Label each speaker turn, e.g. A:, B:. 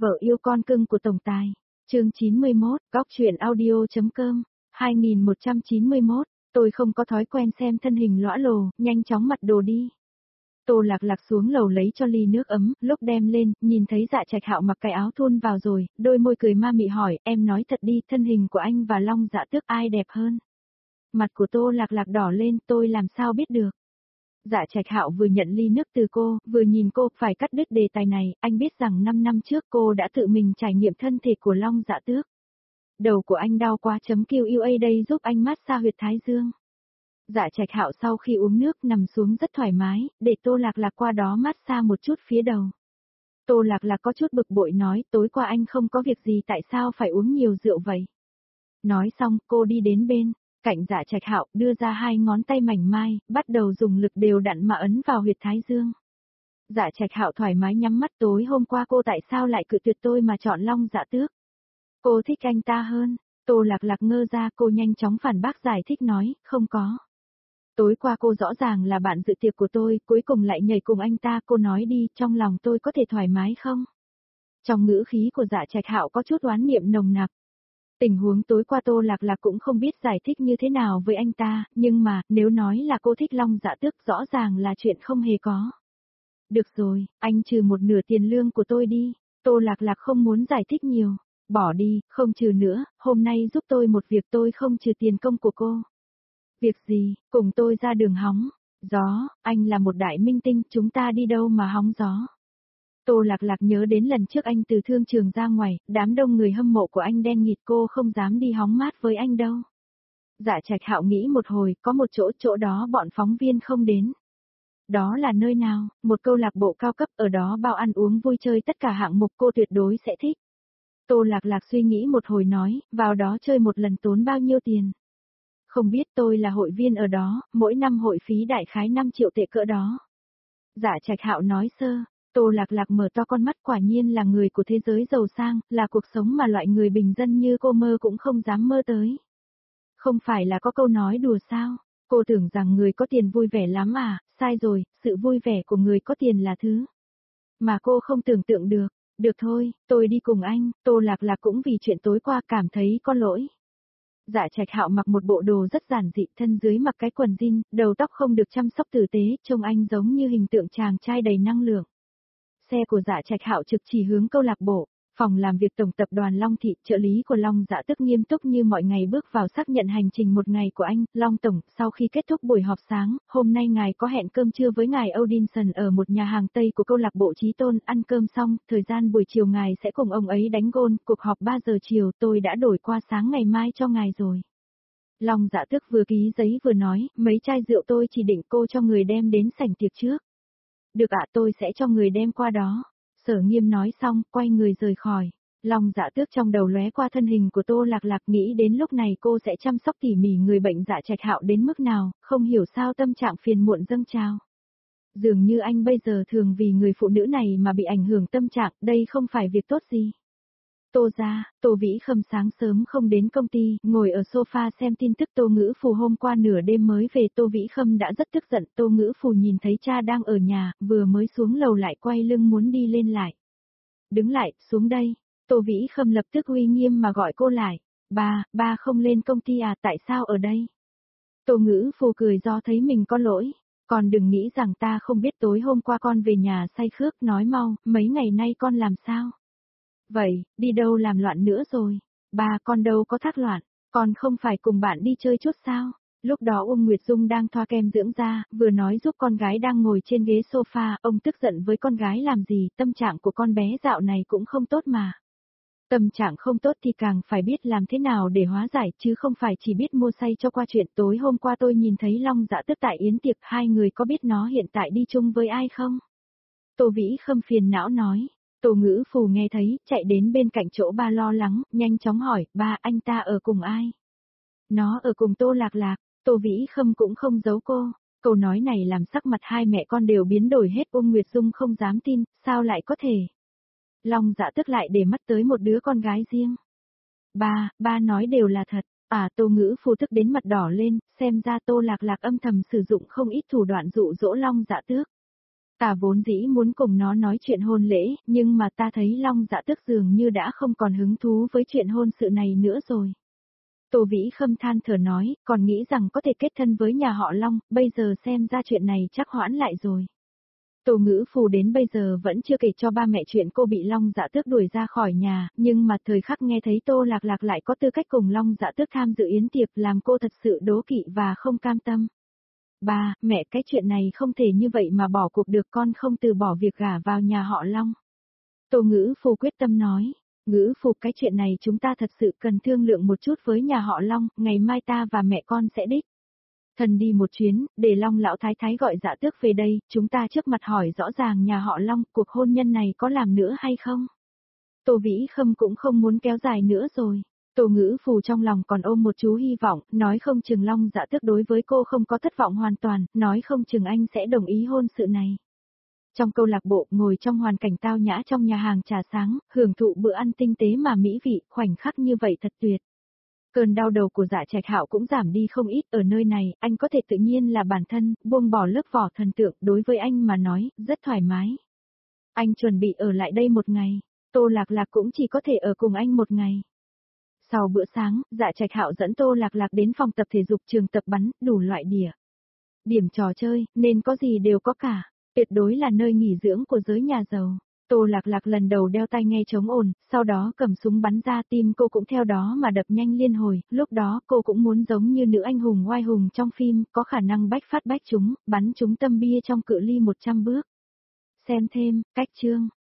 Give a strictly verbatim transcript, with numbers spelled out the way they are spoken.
A: Vợ yêu con cưng của tổng tài. Chương chín mươi mốt, góc truyện audio.com, hai nghìn một trăm chín mươi mốt, tôi không có thói quen xem thân hình lõa lồ, nhanh chóng mặc đồ đi. Tô Lạc Lạc xuống lầu lấy cho ly nước ấm, lúc đem lên, nhìn thấy Dạ Trạch Hạo mặc cái áo thun vào rồi, đôi môi cười ma mị hỏi, em nói thật đi, thân hình của anh và Long Dạ Tước ai đẹp hơn? Mặt của Tô Lạc Lạc đỏ lên, tôi làm sao biết được. Dạ Trạch Hạo vừa nhận ly nước từ cô, vừa nhìn cô, phải cắt đứt đề tài này, anh biết rằng năm năm trước cô đã tự mình trải nghiệm thân thể của Long Dạ Tước. Đầu của anh đau quá chấm Q U A đây giúp anh massage huyệt thái dương. Dạ Trạch Hạo sau khi uống nước nằm xuống rất thoải mái, để Tô Lạc Lạc qua đó massage một chút phía đầu. Tô Lạc Lạc có chút bực bội nói, tối qua anh không có việc gì tại sao phải uống nhiều rượu vậy. Nói xong, cô đi đến bên cạnh Dạ Trạch Hạo, đưa ra hai ngón tay mảnh mai, bắt đầu dùng lực đều đặn mà ấn vào huyệt thái dương. Dạ Trạch Hạo thoải mái nhắm mắt, tối hôm qua cô tại sao lại cự tuyệt tôi mà chọn Long Dạ Tước? Cô thích anh ta hơn. Tô Lạc Lạc ngơ ra, cô nhanh chóng phản bác giải thích nói, không có. Tối qua cô rõ ràng là bạn dự tiệc của tôi, cuối cùng lại nhảy cùng anh ta, cô nói đi, trong lòng tôi có thể thoải mái không? Trong ngữ khí của Dạ Trạch Hạo có chút oán niệm nồng nặc. Tình huống tối qua Tô Lạc Lạc cũng không biết giải thích như thế nào với anh ta, nhưng mà, nếu nói là cô thích Long Dạ Tước rõ ràng là chuyện không hề có. Được rồi, anh trừ một nửa tiền lương của tôi đi. Tô Lạc Lạc không muốn giải thích nhiều. Bỏ đi, không trừ nữa, hôm nay giúp tôi một việc, tôi không trừ tiền công của cô. Việc gì, cùng tôi ra đường hóng gió, anh là một đại minh tinh, chúng ta đi đâu mà hóng gió. Tô Lạc Lạc nhớ đến lần trước anh từ thương trường ra ngoài, đám đông người hâm mộ của anh đen nghịt, cô không dám đi hóng mát với anh đâu. Dạ Trạch Hạo nghĩ một hồi, có một chỗ, chỗ đó bọn phóng viên không đến. Đó là nơi nào? Một câu lạc bộ cao cấp, ở đó bao ăn uống vui chơi tất cả hạng mục, cô tuyệt đối sẽ thích. Tô Lạc Lạc suy nghĩ một hồi nói, vào đó chơi một lần tốn bao nhiêu tiền? Không biết, tôi là hội viên ở đó, mỗi năm hội phí đại khái năm triệu tệ cỡ đó. Dạ Trạch Hạo nói sơ. Tô Lạc Lạc mở to con mắt, quả nhiên là người của thế giới giàu sang, là cuộc sống mà loại người bình dân như cô mơ cũng không dám mơ tới. Không phải là có câu nói đùa sao? Cô tưởng rằng người có tiền vui vẻ lắm à? Sai rồi, sự vui vẻ của người có tiền là thứ mà cô không tưởng tượng được. Được thôi, tôi đi cùng anh. Tô Lạc Lạc cũng vì chuyện tối qua cảm thấy có lỗi. Dạ Trạch Hạo mặc một bộ đồ rất giản dị, thân dưới mặc cái quần jean, đầu tóc không được chăm sóc tử tế, trông anh giống như hình tượng chàng trai đầy năng lượng. Xe của Dạ Trạch Hạo trực chỉ hướng câu lạc bộ, phòng làm việc tổng tập đoàn Long Thị, trợ lý của Long Dạ Tước nghiêm túc như mọi ngày bước vào xác nhận hành trình một ngày của anh. Long Tổng, sau khi kết thúc buổi họp sáng, hôm nay ngài có hẹn cơm trưa với ngài Odinson ở một nhà hàng Tây của câu lạc bộ Chí Tôn, ăn cơm xong, thời gian buổi chiều ngài sẽ cùng ông ấy đánh gôn, cuộc họp ba giờ chiều, tôi đã đổi qua sáng ngày mai cho ngài rồi. Long Dạ Tước vừa ký giấy vừa nói, mấy chai rượu tôi chỉ định cô cho người đem đến sảnh tiệc trước. Được ạ, tôi sẽ cho người đem qua đó. Sở Nghiêm nói xong, quay người rời khỏi. Long Dạ Tước trong đầu lóe qua thân hình của Tô Lạc Lạc, nghĩ đến lúc này cô sẽ chăm sóc tỉ mỉ người bệnh Dạ Trạch Hạo đến mức nào, không hiểu sao tâm trạng phiền muộn dâng trào. Dường như anh bây giờ thường vì người phụ nữ này mà bị ảnh hưởng tâm trạng, đây không phải việc tốt gì. Tô ra, Tô Vĩ Khâm sáng sớm không đến công ty, ngồi ở sofa xem tin tức. Tô Ngữ Phù hôm qua nửa đêm mới về, Tô Vĩ Khâm đã rất tức giận. Tô Ngữ Phù nhìn thấy cha đang ở nhà, vừa mới xuống lầu lại quay lưng muốn đi lên lại. Đứng lại, xuống đây. Tô Vĩ Khâm lập tức uy nghiêm mà gọi cô lại. Ba, ba không lên công ty à, tại sao ở đây? Tô Ngữ Phù cười do thấy mình có lỗi. Con đừng nghĩ rằng ta không biết tối hôm qua con về nhà say khước, nói mau, mấy ngày nay con làm sao? Vậy, đi đâu làm loạn nữa rồi? Ba, con đâu có thác loạn, con không phải cùng bạn đi chơi chút sao? Lúc đó Uông Nguyệt Dung đang thoa kem dưỡng da, vừa nói giúp con gái đang ngồi trên ghế sofa, ông tức giận với con gái làm gì, tâm trạng của con bé dạo này cũng không tốt mà. Tâm trạng không tốt thì càng phải biết làm thế nào để hóa giải, chứ không phải chỉ biết mua say cho qua chuyện. Tối hôm qua tôi nhìn thấy Long Dạ Tước tại yến tiệc, hai người có biết nó hiện tại đi chung với ai không? Tô Vĩ Khâm phiền não nói. Tô Ngữ Phù nghe thấy, chạy đến bên cạnh chỗ ba lo lắng, nhanh chóng hỏi, ba, anh ta ở cùng ai? Nó ở cùng Tô Lạc Lạc. Tô Vĩ Khâm cũng không giấu cô. Câu nói này làm sắc mặt hai mẹ con đều biến đổi hết. Uông Nguyệt Dung không dám tin, sao lại có thể? Long Dạ Tước lại để mắt tới một đứa con gái riêng. Ba, ba nói đều là thật. À, Tô Ngữ Phù tức đến mặt đỏ lên, xem ra Tô Lạc Lạc âm thầm sử dụng không ít thủ đoạn dụ dỗ Long Dạ Tước. Ta vốn dĩ muốn cùng nó nói chuyện hôn lễ, nhưng mà ta thấy Long Dạ Tước dường như đã không còn hứng thú với chuyện hôn sự này nữa rồi. Tô Vĩ Khâm than thở nói, còn nghĩ rằng có thể kết thân với nhà họ Long, bây giờ xem ra chuyện này chắc hoãn lại rồi. Tô Ngữ Phù đến bây giờ vẫn chưa kể cho ba mẹ chuyện cô bị Long Dạ Tước đuổi ra khỏi nhà, nhưng mà thời khắc nghe thấy Tô Lạc Lạc lại có tư cách cùng Long Dạ Tước tham dự yến tiệc làm cô thật sự đố kỵ và không cam tâm. Ba, mẹ, cái chuyện này không thể như vậy mà bỏ cuộc được, con không từ bỏ việc gả vào nhà họ Long. Tô Ngữ Phù quyết tâm nói, Ngữ Phù, cái chuyện này chúng ta thật sự cần thương lượng một chút với nhà họ Long, ngày mai ta và mẹ con sẽ đích thần đi một chuyến, để Long lão thái thái gọi Dạ Tước về đây, chúng ta trước mặt hỏi rõ ràng nhà họ Long, cuộc hôn nhân này có làm nữa hay không? Tô Vĩ Khâm cũng không muốn kéo dài nữa rồi. Tô Ngữ Phù trong lòng còn ôm một chú hy vọng, nói không chừng Long Dạ Tước đối với cô không có thất vọng hoàn toàn, nói không chừng anh sẽ đồng ý hôn sự này. Trong câu lạc bộ, ngồi trong hoàn cảnh tao nhã trong nhà hàng trà sáng, hưởng thụ bữa ăn tinh tế mà mỹ vị, khoảnh khắc như vậy thật tuyệt. Cơn đau đầu của Dạ Trạch Hạo cũng giảm đi không ít, ở nơi này, anh có thể tự nhiên là bản thân, buông bỏ lớp vỏ thần tượng, đối với anh mà nói, rất thoải mái. Anh chuẩn bị ở lại đây một ngày, Tô Lạc Lạc cũng chỉ có thể ở cùng anh một ngày. Sau bữa sáng, Dạ Trạch Hạo dẫn Tô Lạc Lạc đến phòng tập thể dục trường tập bắn, đủ loại địa điểm trò chơi, nên có gì đều có cả, tuyệt đối là nơi nghỉ dưỡng của giới nhà giàu. Tô Lạc Lạc lần đầu đeo tai nghe chống ồn, sau đó cầm súng bắn ra, tim cô cũng theo đó mà đập nhanh liên hồi, lúc đó cô cũng muốn giống như nữ anh hùng oai hùng trong phim, có khả năng bách phát bách trúng, bắn trúng tâm bia trong cự ly một trăm bước. Xem thêm, cách chương.